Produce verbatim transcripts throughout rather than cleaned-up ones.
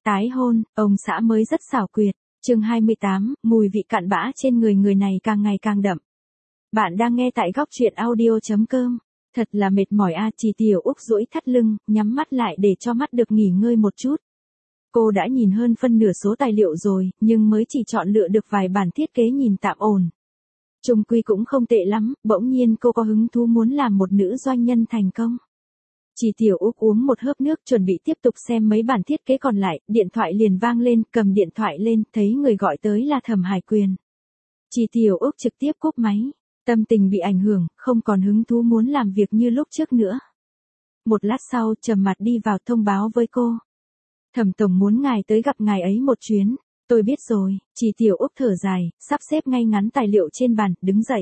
Tái hôn, ông xã mới rất xảo quyệt. Chương hai mươi tám, mùi vị cặn bã trên người người này càng ngày càng đậm. Bạn đang nghe tại góc truyện audio chấm com. Thật là mệt mỏi a, Chỉ Tiểu Úc duỗi thắt lưng, nhắm mắt lại để cho mắt được nghỉ ngơi một chút. Cô đã nhìn hơn phân nửa số tài liệu rồi, nhưng mới chỉ chọn lựa được vài bản thiết kế nhìn tạm ổn. Chung quy cũng không tệ lắm, bỗng nhiên cô có hứng thú muốn làm một nữ doanh nhân thành công. Chỉ Tiểu Úc uống một hớp nước chuẩn bị tiếp tục xem mấy bản thiết kế còn lại, điện thoại liền vang lên, cầm điện thoại lên, thấy người gọi tới là Thẩm Hải Quyền. Chỉ Tiểu Úc trực tiếp cúp máy, tâm tình bị ảnh hưởng, không còn hứng thú muốn làm việc như lúc trước nữa. Một lát sau, trầm mặt đi vào thông báo với cô. Thẩm tổng muốn ngài tới gặp ngài ấy một chuyến. Tôi biết rồi, Chỉ Tiểu Úc thở dài, sắp xếp ngay ngắn tài liệu trên bàn, đứng dậy.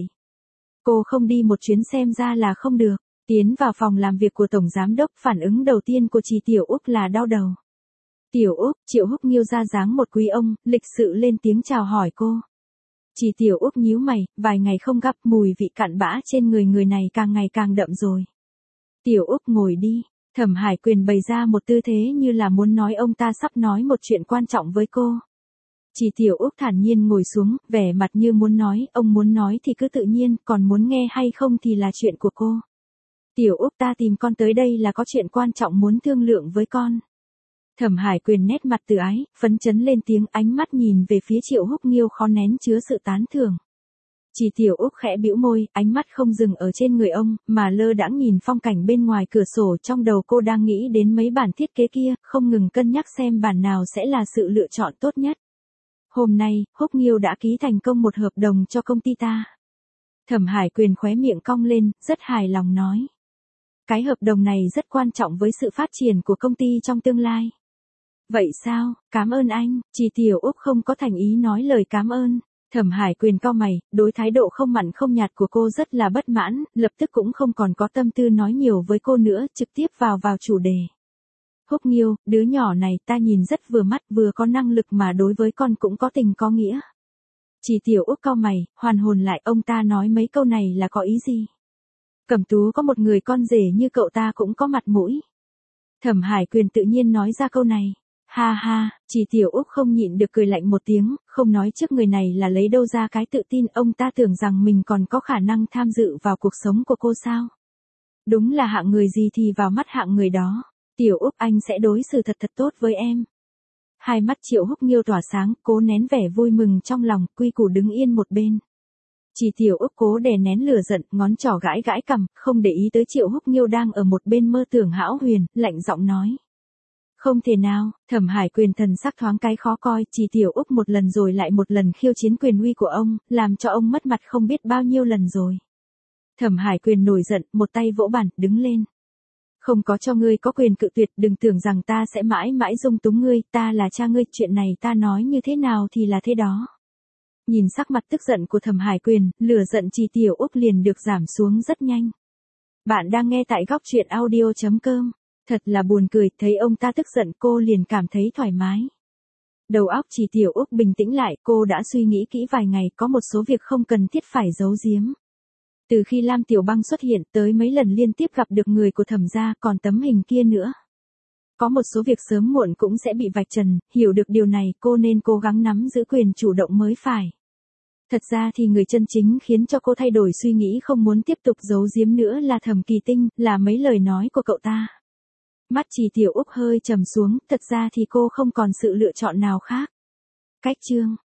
Cô không đi một chuyến xem ra là không được. Tiến vào phòng làm việc của Tổng Giám Đốc, phản ứng đầu tiên của Chỉ Tiểu Úc là đau đầu. Tiểu Úc, Triệu Húc Nghiêu ra dáng một quý ông, lịch sự lên tiếng chào hỏi cô. Chỉ Tiểu Úc nhíu mày, vài ngày không gặp, mùi vị cặn bã trên người người này càng ngày càng đậm rồi. Tiểu Úc ngồi đi. Thẩm Hải Quyền bày ra một tư thế như là muốn nói ông ta sắp nói một chuyện quan trọng với cô. Chỉ Tiểu Úc thản nhiên ngồi xuống, vẻ mặt như muốn nói, ông muốn nói thì cứ tự nhiên, còn muốn nghe hay không thì là chuyện của cô. Tiểu Úc, ta tìm con tới đây là có chuyện quan trọng muốn thương lượng với con. Thẩm Hải Quyền nét mặt từ ái, phấn chấn lên tiếng, ánh mắt nhìn về phía Triệu Húc Nghiêu khó nén chứa sự tán thưởng. Chỉ Tiểu Úc khẽ bĩu môi, ánh mắt không dừng ở trên người ông, mà lơ đãng nhìn phong cảnh bên ngoài cửa sổ, trong đầu cô đang nghĩ đến mấy bản thiết kế kia, không ngừng cân nhắc xem bản nào sẽ là sự lựa chọn tốt nhất. Hôm nay, Húc Nghiêu đã ký thành công một hợp đồng cho công ty ta. Thẩm Hải Quyền khóe miệng cong lên, rất hài lòng nói. Cái hợp đồng này rất quan trọng với sự phát triển của công ty trong tương lai. Vậy sao, cảm ơn anh. Chỉ Tiểu Úc không có thành ý nói lời cảm ơn. Thẩm Hải Quyền cau mày, đối thái độ không mặn không nhạt của cô rất là bất mãn, lập tức cũng không còn có tâm tư nói nhiều với cô nữa, trực tiếp vào vào chủ đề. Húc Nghiêu, đứa nhỏ này ta nhìn rất vừa mắt, vừa có năng lực mà đối với con cũng có tình có nghĩa. Chỉ Tiểu Úc cau mày, hoàn hồn lại, ông ta nói mấy câu này là có ý gì? Cẩm Tú có một người con rể như cậu ta cũng có mặt mũi. Thẩm Hải Quyền tự nhiên nói ra câu này. Ha ha, Chỉ Tiểu Úc không nhịn được cười lạnh một tiếng, không nói trước người này là lấy đâu ra cái tự tin, ông ta tưởng rằng mình còn có khả năng tham dự vào cuộc sống của cô sao? Đúng là hạng người gì thì vào mắt hạng người đó. Tiểu Úc, anh sẽ đối xử thật thật tốt với em. Hai mắt Triệu Húc Nghiêu tỏa sáng, cố nén vẻ vui mừng trong lòng, quy củ đứng yên một bên. Chỉ Tiểu Úc cố đè nén lửa giận, ngón trỏ gãi gãi cằm, không để ý tới Triệu Húc Nghiêu đang ở một bên mơ tưởng hão huyền, lạnh giọng nói. Không thể nào. Thẩm Hải Quyền thần sắc thoáng cái khó coi, Chỉ Tiểu Úc một lần rồi lại một lần khiêu chiến quyền uy của ông, làm cho ông mất mặt không biết bao nhiêu lần rồi. Thẩm Hải Quyền nổi giận, một tay vỗ bàn, đứng lên. Không có cho ngươi có quyền cự tuyệt, đừng tưởng rằng ta sẽ mãi mãi dung túng ngươi, ta là cha ngươi, chuyện này ta nói như thế nào thì là thế đó. Nhìn sắc mặt tức giận của Thẩm Hải Quyền, lửa giận Chỉ Tiểu Úc liền được giảm xuống rất nhanh. Bạn đang nghe tại góc truyện audio chấm com. Thật là buồn cười, thấy ông ta tức giận cô liền cảm thấy thoải mái. Đầu óc Chỉ Tiểu Úc bình tĩnh lại, cô đã suy nghĩ kỹ vài ngày, có một số việc không cần thiết phải giấu giếm. Từ khi Lam Tiểu Băng xuất hiện tới mấy lần liên tiếp gặp được người của Thẩm gia, còn tấm hình kia nữa. Có một số việc sớm muộn cũng sẽ bị vạch trần, hiểu được điều này cô nên cố gắng nắm giữ quyền chủ động mới phải. Thật ra thì người chân chính khiến cho cô thay đổi suy nghĩ không muốn tiếp tục giấu giếm nữa là Thẩm Kỳ Tinh, là mấy lời nói của cậu ta. Mắt Chỉ Tiểu Úc hơi trầm xuống, thật ra thì cô không còn sự lựa chọn nào khác. Cách chương